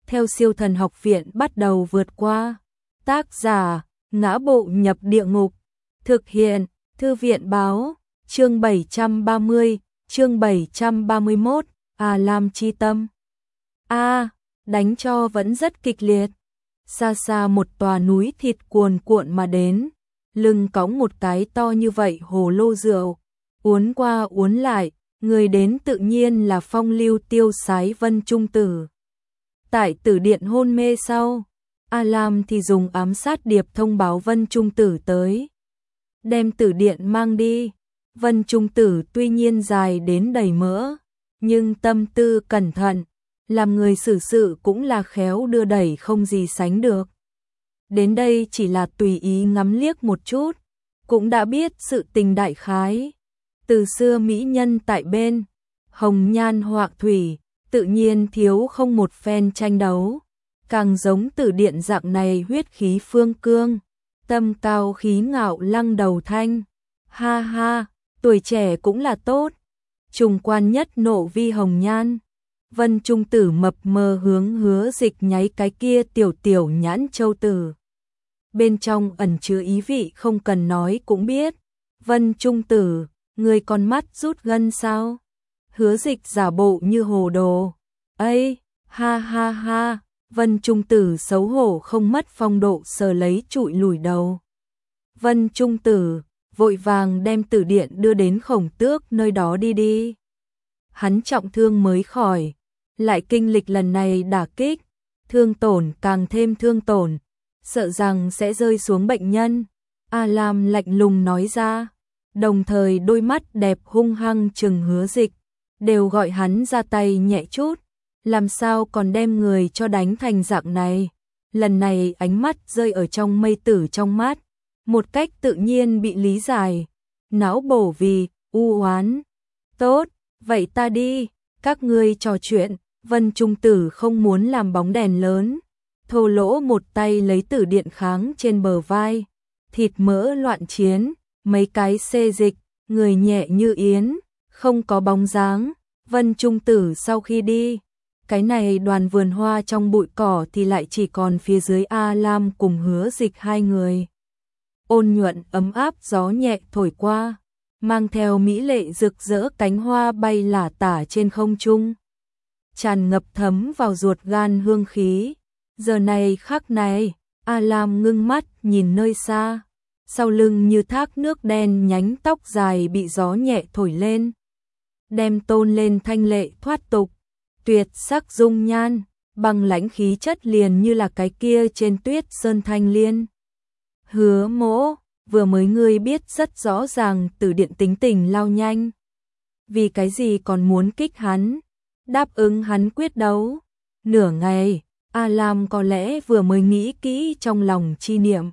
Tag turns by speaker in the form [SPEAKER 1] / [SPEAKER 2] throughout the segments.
[SPEAKER 1] theo Siêu Thần Học Viện bắt đầu vượt qua. Tác giả: Ngã Bộ Nhập Địa Ngục. Thực hiện: Thư viện báo. Chương 730, chương 731, Lam chi tâm. Đánh cho vẫn rất kịch liệt. Xa xa một tòa núi thịt cuồn cuộn mà đến, lưng cõng một cái to như vậy hồ lô rượu, uốn qua uốn lại, người đến tự nhiên là phong lưu tiêu sái Vân Trung Tử. Tại tử điện hôn mê sau, Lam thì dùng ám sát điệp thông báo Vân Trung Tử tới, đem tử điện mang đi. Vân Trung Tử tuy nhiên dài đến đầy mỡ, nhưng tâm tư cẩn thận, làm người xử sự cũng là khéo đưa đẩy không gì sánh được. Đến đây chỉ là tùy ý ngắm liếc một chút, cũng đã biết sự tình đại khái. Từ xưa mỹ nhân tại bên, hồng nhan họa thủy, tự nhiên thiếu không một phen tranh đấu. Càng giống tử điện dạng này huyết khí phương cương, tâm cao khí ngạo lăng đầu thanh. Ha ha, tuổi trẻ cũng là tốt. Trùng quan nhất nộ vi hồng nhan. Vân Trung Tử mập mờ hướng Hứa Dịch nháy cái kia tiểu tiểu nhãn châu tử. Bên trong ẩn chứa ý vị không cần nói cũng biết. Vân Trung Tử, người con mắt rút gân sao? Hứa Dịch giả bộ như hồ đồ. Ây, ha ha ha, Vân Trung Tử xấu hổ không mất phong độ sờ lấy trụi lùi đầu. Vân Trung Tử vội vàng đem tử điện đưa đến Khổng Tước nơi đó đi. Hắn trọng thương mới khỏi, lại kinh lịch lần này đả kích, thương tổn càng thêm thương tổn, sợ rằng sẽ rơi xuống bệnh nhân. Lam lạnh lùng nói ra, đồng thời đôi mắt đẹp hung hăng trừng Hứa Dịch, đều gọi hắn ra tay nhẹ chút, làm sao còn đem người cho đánh thành dạng này. Lần này ánh mắt rơi ở trong mây tử trong mắt, một cách tự nhiên bị lý giải, não bổ vì u oán. Tốt, vậy ta đi, các ngươi trò chuyện. Vân Trung Tử không muốn làm bóng đèn lớn, thô lỗ một tay lấy tử điện kháng trên bờ vai, thịt mỡ loạn chiến, mấy cái xê dịch, người nhẹ như yến, không có bóng dáng. Vân Trung Tử sau khi đi, cái này đoàn vườn hoa trong bụi cỏ thì lại chỉ còn phía dưới Lam cùng Hứa Dịch hai người. Ôn nhuận ấm áp gió nhẹ thổi qua, mang theo mỹ lệ rực rỡ cánh hoa bay lả tả trên không trung, tràn ngập thấm vào ruột gan hương khí. Giờ này khắc này, Lam ngưng mắt nhìn nơi xa, sau lưng như thác nước đen nhánh tóc dài bị gió nhẹ thổi lên, đem tôn lên thanh lệ thoát tục, tuyệt sắc dung nhan, bằng lãnh khí chất liền như là cái kia trên tuyết sơn thanh liên. Hứa Mỗ, vừa mới ngươi biết rất rõ ràng tử điện tính tình lao nhanh, vì cái gì còn muốn kích hắn, đáp ứng hắn quyết đấu. Nửa ngày, Lam có lẽ vừa mới nghĩ kỹ trong lòng chi niệm,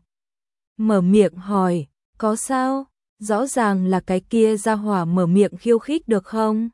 [SPEAKER 1] mở miệng hỏi, có sao? Rõ ràng là cái kia ra hỏa mở miệng khiêu khích được không?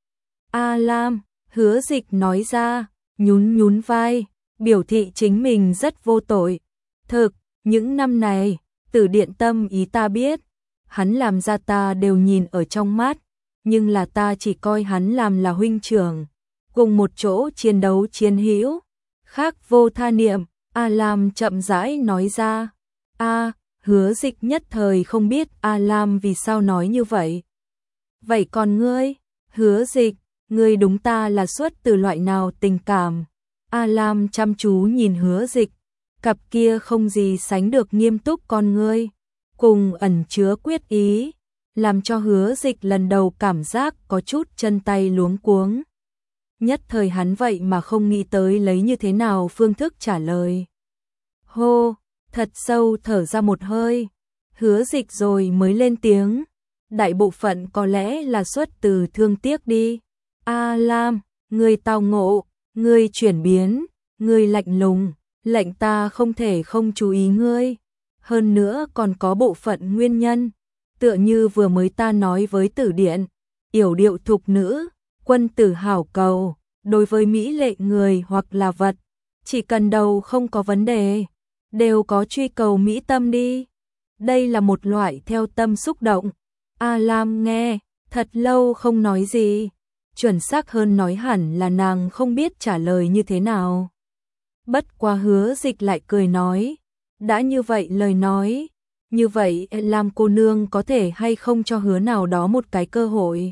[SPEAKER 1] Lam, Hứa Dịch nói ra, nhún vai, biểu thị chính mình rất vô tội. Thực, những năm này, tử điện tâm ý ta biết, hắn làm ra ta đều nhìn ở trong mắt, nhưng là ta chỉ coi hắn làm là huynh trưởng, cùng một chỗ chiến đấu chiến hữu, khác vô tha niệm. Lam chậm rãi nói ra. Hứa Dịch nhất thời không biết Lam vì sao nói như vậy. Vậy còn ngươi, Hứa Dịch, ngươi đúng ta là xuất từ loại nào tình cảm? Lam chăm chú nhìn Hứa Dịch, cặp kia không gì sánh được nghiêm túc con ngươi, cùng ẩn chứa quyết ý, làm cho Hứa Dịch lần đầu cảm giác có chút chân tay luống cuống. Nhất thời hắn vậy mà không nghĩ tới lấy như thế nào phương thức trả lời. Hô, thật sâu thở ra một hơi, Hứa Dịch rồi mới lên tiếng, đại bộ phận có lẽ là xuất từ thương tiếc đi. Lam, ngươi tao ngộ, ngươi chuyển biến, ngươi lạnh lùng, lệnh ta không thể không chú ý ngươi. Hơn nữa còn có bộ phận nguyên nhân, tựa như vừa mới ta nói với tử điện, yểu điệu thục nữ, quân tử hảo cầu, đối với mỹ lệ người hoặc là vật, chỉ cần đầu không có vấn đề, đều có truy cầu mỹ tâm đi. Đây là một loại theo tâm xúc động. Lam nghe, thật lâu không nói gì, chuẩn xác hơn nói hẳn là nàng không biết trả lời như thế nào. Bất quá Hứa Dịch lại cười nói, đã như vậy lời nói, như vậy Lam cô nương có thể hay không cho Hứa nào đó một cái cơ hội.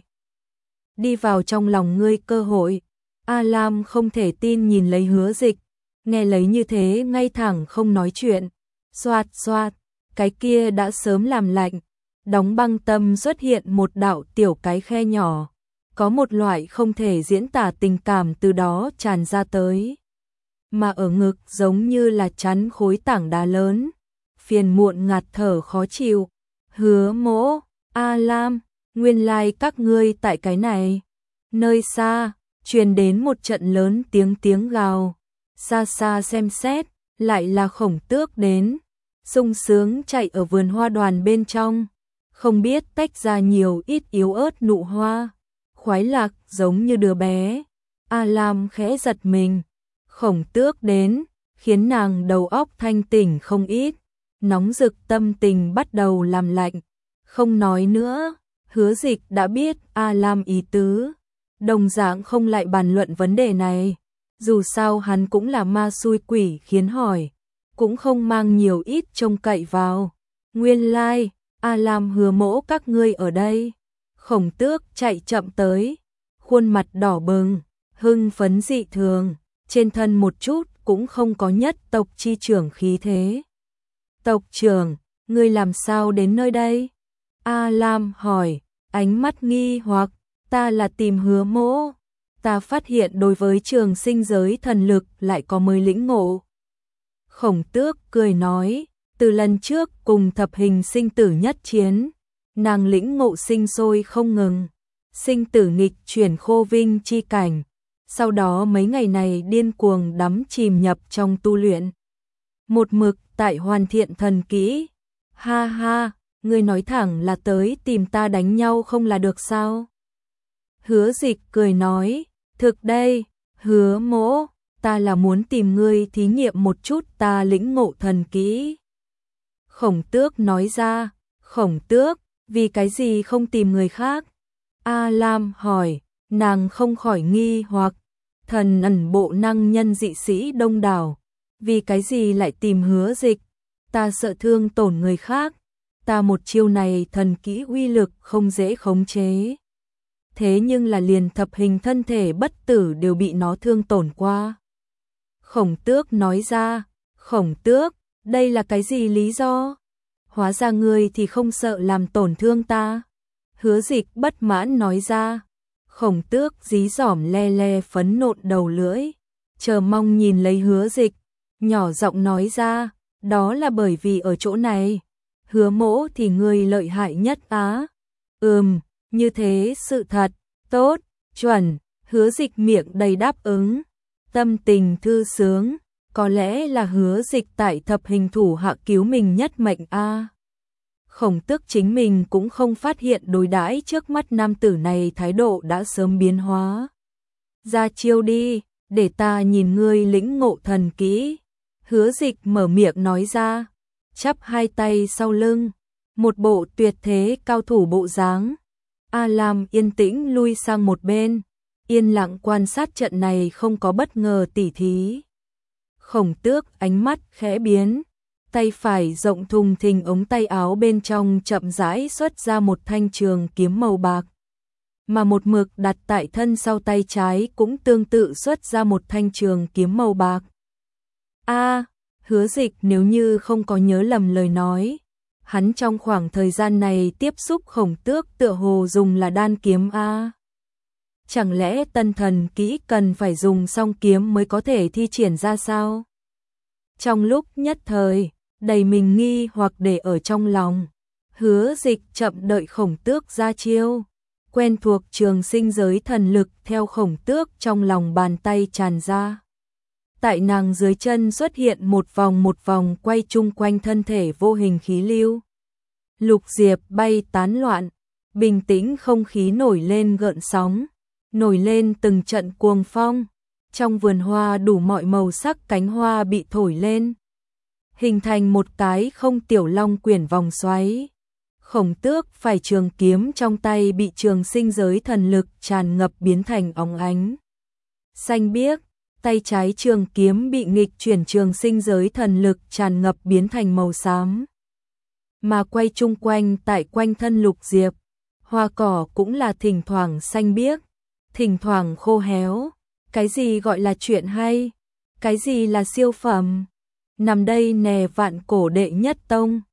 [SPEAKER 1] Đi vào trong lòng ngươi cơ hội. A Lam không thể tin nhìn lấy Hứa Dịch, nghe lấy như thế ngay thẳng không nói chuyện. Xoạt xoạt, cái kia đã sớm làm lạnh, đóng băng tâm xuất hiện một đạo tiểu cái khe nhỏ, có một loại không thể diễn tả tình cảm từ đó tràn ra tới. Mà ở ngực giống như là chắn khối tảng đá lớn, phiền muộn ngạt thở khó chịu. Hứa Mỗ, A Lam, nguyên lai các ngươi tại cái này. Nơi xa, truyền đến một trận lớn tiếng gào, xa xa xem xét, lại là Khổng Tước đến, sung sướng chạy ở vườn hoa đoàn bên trong, không biết tách ra nhiều ít yếu ớt nụ hoa, khoái lạc giống như đứa bé. A Lam khẽ giật mình, Khổng Tước đến, khiến nàng đầu óc thanh tỉnh không ít, nóng rực tâm tình bắt đầu làm lạnh, không nói nữa. Hứa Dịch đã biết A Lam ý tứ, đồng dạng không lại bàn luận vấn đề này, dù sao hắn cũng là ma xui quỷ khiến hỏi, cũng không mang nhiều ít trông cậy vào. Nguyên lai, A Lam Hứa Mỗ các ngươi ở đây. Khổng Tước chạy chậm tới, khuôn mặt đỏ bừng, hưng phấn dị thường, trên thân một chút cũng không có nhất tộc chi trưởng khí thế. Tộc trưởng, ngươi làm sao đến nơi đây? A Lam hỏi, ánh mắt nghi hoặc, ta là tìm Hứa Mỗ. Ta phát hiện đối với trường sinh giới thần lực lại có mới lĩnh ngộ. Khổng Tước cười nói, từ lần trước cùng thập hình sinh tử nhất chiến, nàng lĩnh ngộ sinh sôi không ngừng, sinh tử nghịch chuyển khô vinh chi cảnh, sau đó mấy ngày này điên cuồng đắm chìm nhập trong tu luyện. Một mực tại hoàn thiện thần kỹ. Ha ha, ngươi nói thẳng là tới tìm ta đánh nhau không là được sao? Hứa Dịch cười nói, thực đây, Hứa Mỗ, ta là muốn tìm ngươi thí nghiệm một chút ta lĩnh ngộ thần kỹ. Khổng Tước nói ra, Khổng Tước, vì cái gì không tìm người khác? A Lam hỏi, nàng không khỏi nghi hoặc, thần ẩn bộ năng nhân dị sĩ đông đảo, vì cái gì lại tìm Hứa Dịch? Ta sợ thương tổn người khác, ta một chiêu này thần kỹ uy lực không dễ khống chế. Thế nhưng là liền thập hình thân thể bất tử đều bị nó thương tổn qua. Khổng Tước nói ra, Khổng Tước, đây là cái gì lý do? Hóa ra ngươi thì không sợ làm tổn thương ta. Hứa Dịch bất mãn nói ra. Khổng Tước dí dỏm le le phấn nộn đầu lưỡi, chờ mong nhìn lấy Hứa Dịch, nhỏ giọng nói ra, đó là bởi vì ở chỗ này, Hứa Mỗ thì ngươi lợi hại nhất á. Như thế sự thật, tốt, chuẩn. Hứa Dịch miệng đầy đáp ứng, tâm tình thư sướng, có lẽ là Hứa Dịch tại thập hình thủ hạ cứu mình nhất mệnh a. Khổng Tước chính mình cũng không phát hiện đối đãi trước mắt nam tử này thái độ đã sớm biến hóa. Ra chiêu đi, để ta nhìn ngươi lĩnh ngộ thần kỹ. Hứa Dịch mở miệng nói ra, chắp hai tay sau lưng, một bộ tuyệt thế cao thủ bộ dáng. A Lam yên tĩnh lui sang một bên, yên lặng quan sát trận này không có bất ngờ tỉ thí. Khổng Tước ánh mắt khẽ biến, tay phải rộng thùng thình ống tay áo bên trong chậm rãi xuất ra một thanh trường kiếm màu bạc, mà một mực đặt tại thân sau tay trái cũng tương tự xuất ra một thanh trường kiếm màu bạc. Hứa Dịch nếu như không có nhớ lầm lời nói, hắn trong khoảng thời gian này tiếp xúc Khổng Tước tựa hồ dùng là đan kiếm a. Chẳng lẽ tân thần kỹ cần phải dùng song kiếm mới có thể thi triển ra sao? Trong lúc nhất thời, đầy mình nghi hoặc để ở trong lòng, Hứa Dịch chậm đợi Khổng Tước ra chiêu, quen thuộc trường sinh giới thần lực theo Khổng Tước trong lòng bàn tay tràn ra. Tại nàng dưới chân xuất hiện một vòng quay chung quanh thân thể vô hình khí lưu. Lục diệp bay tán loạn, bình tĩnh không khí nổi lên gợn sóng, nổi lên từng trận cuồng phong. Trong vườn hoa đủ mọi màu sắc cánh hoa bị thổi lên, hình thành một cái không tiểu long quyển vòng xoáy. Khổng Tước phải trường kiếm trong tay bị trường sinh giới thần lực tràn ngập biến thành óng ánh xanh biếc, tay trái trường kiếm bị nghịch chuyển trường sinh giới thần lực tràn ngập biến thành màu xám. Mà quay chung quanh tại quanh thân Lục Diệp, hoa cỏ cũng là thỉnh thoảng xanh biếc, thỉnh thoảng khô héo. Cái gì gọi là chuyện hay? Cái gì là siêu phẩm? Nằm đây nè Vạn Cổ đệ nhất tông,